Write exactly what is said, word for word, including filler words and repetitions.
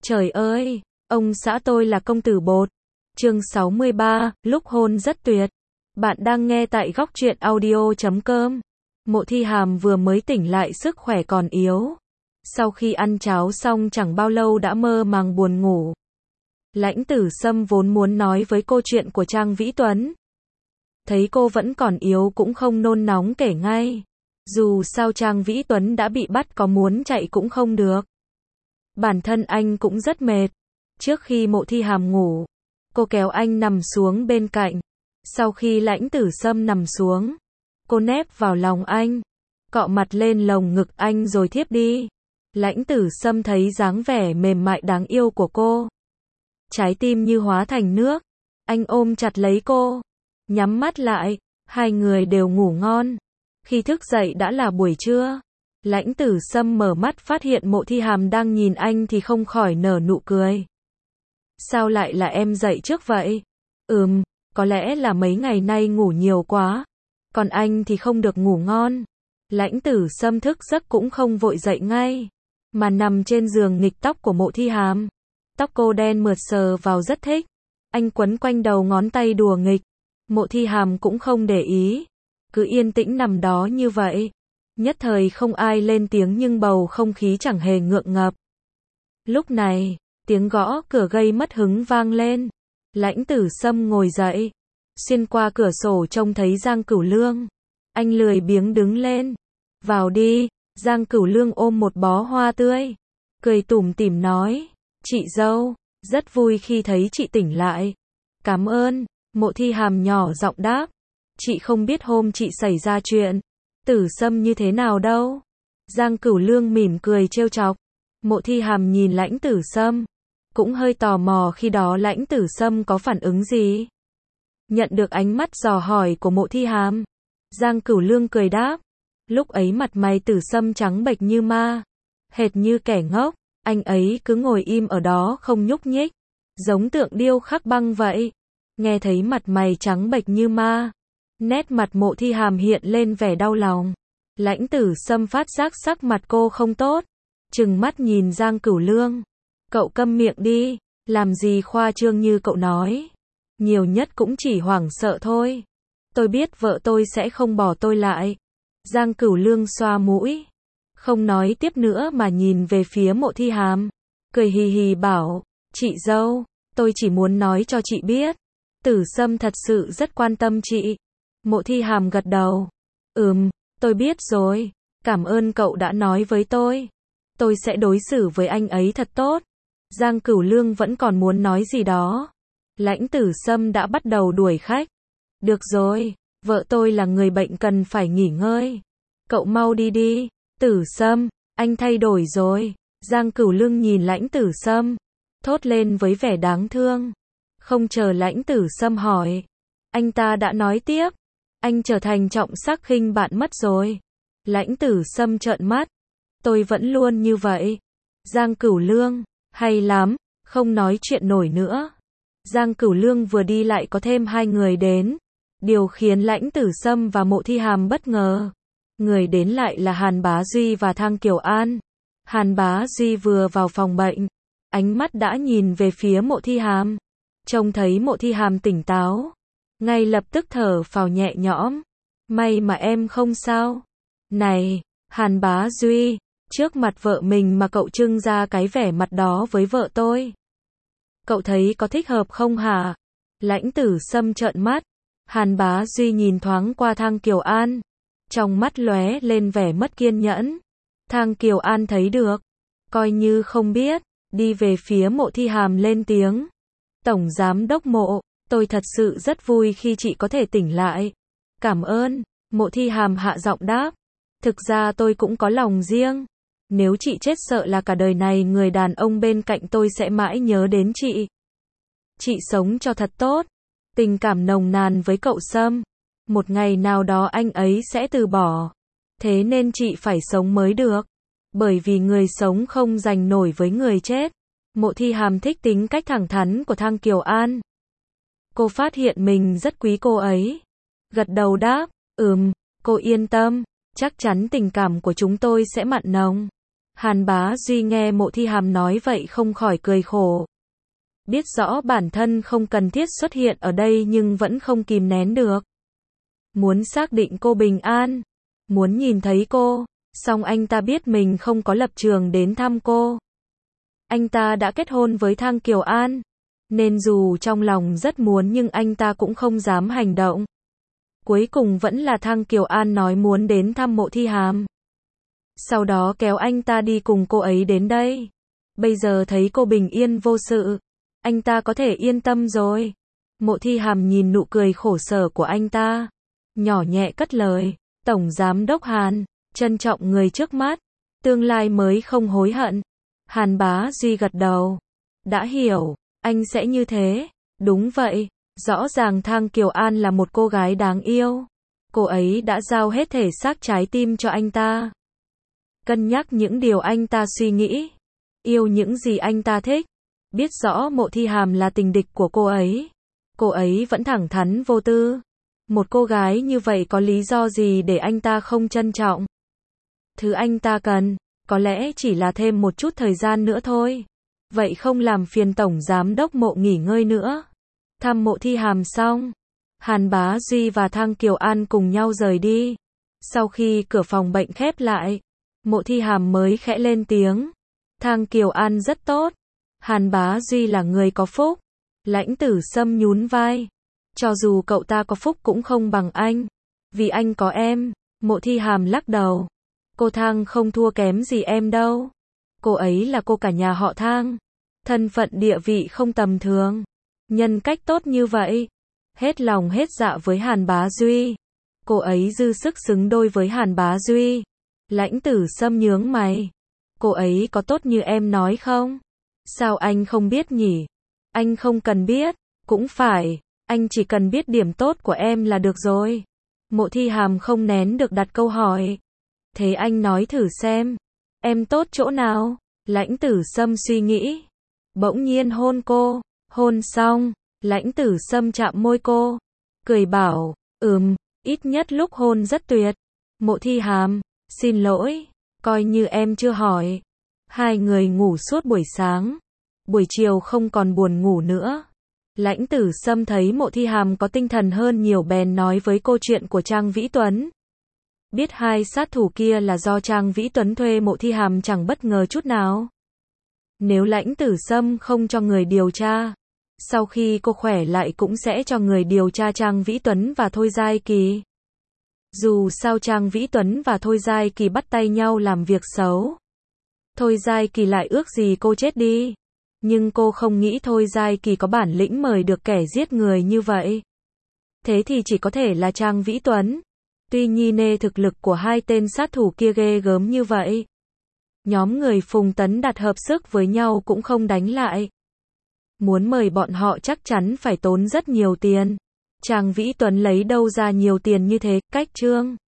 Trời ơi, ông xã tôi là công tử bột. Chương sáu mươi ba, lúc hôn rất tuyệt. Bạn đang nghe tại góc truyện audio chấm com. Mộ Thi Hàm vừa mới tỉnh lại, sức khỏe còn yếu. Sau khi ăn cháo xong chẳng bao lâu đã mơ màng buồn ngủ. Lãnh Tử Sâm vốn muốn nói với cô chuyện của Trang Vĩ Tuấn. Thấy cô vẫn còn yếu cũng không nôn nóng kể ngay. Dù sao Trang Vĩ Tuấn đã bị bắt, có muốn chạy cũng không được. Bản thân anh cũng rất mệt. Trước khi Mộ Thi Hàm ngủ, cô kéo anh nằm xuống bên cạnh. Sau khi Lãnh Tử Sâm nằm xuống, cô nép vào lòng anh, cọ mặt lên lồng ngực anh rồi thiếp đi. Lãnh Tử Sâm thấy dáng vẻ mềm mại đáng yêu của cô, trái tim như hóa thành nước. Anh ôm chặt lấy cô, nhắm mắt lại, hai người đều ngủ ngon. Khi thức dậy đã là buổi trưa. Lãnh Tử Sâm mở mắt phát hiện Mộ Thi Hàm đang nhìn anh thì không khỏi nở nụ cười. Sao lại là em dậy trước vậy? Ừm, có lẽ là mấy ngày nay ngủ nhiều quá. Còn anh thì không được ngủ ngon. Lãnh Tử Sâm thức giấc cũng không vội dậy ngay, mà nằm trên giường nghịch tóc của Mộ Thi Hàm. Tóc cô đen mượt sờ vào rất thích. Anh quấn quanh đầu ngón tay đùa nghịch. Mộ Thi Hàm cũng không để ý, cứ yên tĩnh nằm đó như vậy. Nhất thời không ai lên tiếng nhưng bầu không khí chẳng hề ngượng ngập. Lúc này, tiếng gõ cửa gây mất hứng vang lên. Lãnh Tử Sâm ngồi dậy, xuyên qua cửa sổ trông thấy Giang Cửu Lương. Anh lười biếng đứng lên. Vào đi. Giang Cửu Lương ôm một bó hoa tươi, cười tủm tỉm nói. Chị dâu, rất vui khi thấy chị tỉnh lại. Cảm ơn. Mộ Thi Hàm nhỏ giọng đáp. Chị không biết hôm chị xảy ra chuyện Tử Sâm như thế nào đâu. Giang Cửu Lương mỉm cười trêu chọc. Mộ Thi Hàm nhìn Lãnh Tử Sâm, cũng hơi tò mò khi đó Lãnh Tử Sâm có phản ứng gì. Nhận được ánh mắt dò hỏi của Mộ Thi Hàm, Giang Cửu Lương cười đáp. Lúc ấy mặt mày Tử Sâm trắng bệch như ma, hệt như kẻ ngốc. Anh ấy cứ ngồi im ở đó không nhúc nhích, giống tượng điêu khắc băng vậy. Nghe thấy mặt mày trắng bệch như ma, nét mặt Mộ Thi Hàm hiện lên vẻ đau lòng. Lãnh Tử Sâm phát giác sắc mặt cô không tốt, trừng mắt nhìn Giang Cửu Lương. Cậu câm miệng đi, làm gì khoa trương như cậu nói. Nhiều nhất cũng chỉ hoảng sợ thôi. Tôi biết vợ tôi sẽ không bỏ tôi lại. Giang Cửu Lương xoa mũi, không nói tiếp nữa mà nhìn về phía Mộ Thi Hàm, cười hì hì bảo. Chị dâu, tôi chỉ muốn nói cho chị biết, Tử Sâm thật sự rất quan tâm chị. Mộ Thi Hàm gật đầu. Ừm, tôi biết rồi. Cảm ơn cậu đã nói với tôi. Tôi sẽ đối xử với anh ấy thật tốt. Giang Cửu Lương vẫn còn muốn nói gì đó. Lãnh Tử Sâm đã bắt đầu đuổi khách. Được rồi, vợ tôi là người bệnh cần phải nghỉ ngơi. Cậu mau đi đi. Tử Sâm, anh thay đổi rồi. Giang Cửu Lương nhìn Lãnh Tử Sâm, thốt lên với vẻ đáng thương. Không chờ Lãnh Tử Sâm hỏi, anh ta đã nói tiếp. Anh trở thành trọng sắc khinh bạn mất rồi. Lãnh Tử Sâm trợn mắt. Tôi vẫn luôn như vậy. Giang Cửu Lương, hay lắm, không nói chuyện nổi nữa. Giang Cửu Lương vừa đi lại có thêm hai người đến. Điều khiến Lãnh Tử Sâm và Mộ Thi Hàm bất ngờ. Người đến lại là Hàn Bá Duy và Thang Kiều An. Hàn Bá Duy vừa vào phòng bệnh, ánh mắt đã nhìn về phía Mộ Thi Hàm. Trông thấy Mộ Thi Hàm tỉnh táo, ngay lập tức thở phào nhẹ nhõm. May mà em không sao. Này, Hàn Bá Duy, trước mặt vợ mình mà cậu trưng ra cái vẻ mặt đó với vợ tôi. Cậu thấy có thích hợp không hả? Lãnh Tử Sâm trợn mắt. Hàn Bá Duy nhìn thoáng qua Thang Kiều An, trong mắt lóe lên vẻ mất kiên nhẫn. Thang Kiều An thấy được, coi như không biết, đi về phía Mộ Thi Hàm lên tiếng. Tổng Giám đốc Mộ, tôi thật sự rất vui khi chị có thể tỉnh lại. Cảm ơn. Mộ Thi Hàm hạ giọng đáp. Thực ra tôi cũng có lòng riêng. Nếu chị chết sợ là cả đời này người đàn ông bên cạnh tôi sẽ mãi nhớ đến chị. Chị sống cho thật tốt. Tình cảm nồng nàn với cậu Sâm. Một ngày nào đó anh ấy sẽ từ bỏ. Thế nên chị phải sống mới được. Bởi vì người sống không giành nổi với người chết. Mộ Thi Hàm thích tính cách thẳng thắn của Thang Kiều An. Cô phát hiện mình rất quý cô ấy. Gật đầu đáp. Ừm, cô yên tâm. Chắc chắn tình cảm của chúng tôi sẽ mặn nồng. Hàn Bá Duy nghe Mộ Thi Hàm nói vậy không khỏi cười khổ. Biết rõ bản thân không cần thiết xuất hiện ở đây nhưng vẫn không kìm nén được. Muốn xác định cô bình an, muốn nhìn thấy cô, song anh ta biết mình không có lập trường đến thăm cô. Anh ta đã kết hôn với Thang Kiều An, nên dù trong lòng rất muốn nhưng anh ta cũng không dám hành động. Cuối cùng vẫn là Thang Kiều An nói muốn đến thăm Mộ Thi Hàm. Sau đó kéo anh ta đi cùng cô ấy đến đây. Bây giờ thấy cô bình yên vô sự, anh ta có thể yên tâm rồi. Mộ Thi Hàm nhìn nụ cười khổ sở của anh ta, nhỏ nhẹ cất lời, Tổng Giám Đốc Hàn, trân trọng người trước mắt, tương lai mới không hối hận. Hàn Bá Duy gật đầu, đã hiểu, anh sẽ như thế. Đúng vậy, rõ ràng Thang Kiều An là một cô gái đáng yêu. Cô ấy đã giao hết thể xác trái tim cho anh ta. Cân nhắc những điều anh ta suy nghĩ, yêu những gì anh ta thích. Biết rõ Mộ Thi Hàm là tình địch của cô ấy, cô ấy vẫn thẳng thắn vô tư. Một cô gái như vậy có lý do gì để anh ta không trân trọng? Thứ anh ta cần, có lẽ chỉ là thêm một chút thời gian nữa thôi. Vậy không làm phiền Tổng Giám Đốc Mộ nghỉ ngơi nữa. Thăm Mộ Thi Hàm xong, Hàn Bá Duy và Thang Kiều An cùng nhau rời đi. Sau khi cửa phòng bệnh khép lại, Mộ Thi Hàm mới khẽ lên tiếng. Thang Kiều An rất tốt. Hàn Bá Duy là người có phúc. Lãnh Tử Sâm nhún vai. Cho dù cậu ta có phúc cũng không bằng anh. Vì anh có em. Mộ Thi Hàm lắc đầu. Cô Thang không thua kém gì em đâu. Cô ấy là cô cả nhà họ Thang. Thân phận địa vị không tầm thường. Nhân cách tốt như vậy. Hết lòng hết dạ với Hàn Bá Duy. Cô ấy dư sức xứng đôi với Hàn Bá Duy. Lãnh Tử Sâm nhướng mày. Cô ấy có tốt như em nói không? Sao anh không biết nhỉ? Anh không cần biết. Cũng phải. Anh chỉ cần biết điểm tốt của em là được rồi. Mộ Thi Hàm không nén được đặt câu hỏi. Thế anh nói thử xem. Em tốt chỗ nào? Lãnh Tử Sâm suy nghĩ. Bỗng nhiên hôn cô. Hôn xong, Lãnh Tử Sâm chạm môi cô. Cười bảo, ừm, ít nhất lúc hôn rất tuyệt. Mộ Thi Hàm, xin lỗi, coi như em chưa hỏi. Hai người ngủ suốt buổi sáng. Buổi chiều không còn buồn ngủ nữa. Lãnh Tử Sâm thấy Mộ Thi Hàm có tinh thần hơn nhiều bèn nói với cô chuyện của Trang Vĩ Tuấn. Biết hai sát thủ kia là do Trang Vĩ Tuấn thuê, Mộ Thi Hàm chẳng bất ngờ chút nào. Nếu Lãnh Tử Sâm không cho người điều tra, sau khi cô khỏe lại cũng sẽ cho người điều tra Trang Vĩ Tuấn và Thôi Giai Kỳ. Dù sao Trang Vĩ Tuấn và Thôi Giai Kỳ bắt tay nhau làm việc xấu. Thôi Giai Kỳ lại ước gì cô chết đi. Nhưng cô không nghĩ Thôi Giai Kỳ có bản lĩnh mời được kẻ giết người như vậy. Thế thì chỉ có thể là Trang Vĩ Tuấn. Tuy nhiên nê thực lực của hai tên sát thủ kia ghê gớm như vậy. Nhóm người Phùng Tấn Đạt hợp sức với nhau cũng không đánh lại. Muốn mời bọn họ chắc chắn phải tốn rất nhiều tiền. Trang Vĩ Tuấn lấy đâu ra nhiều tiền như thế? Cách Trương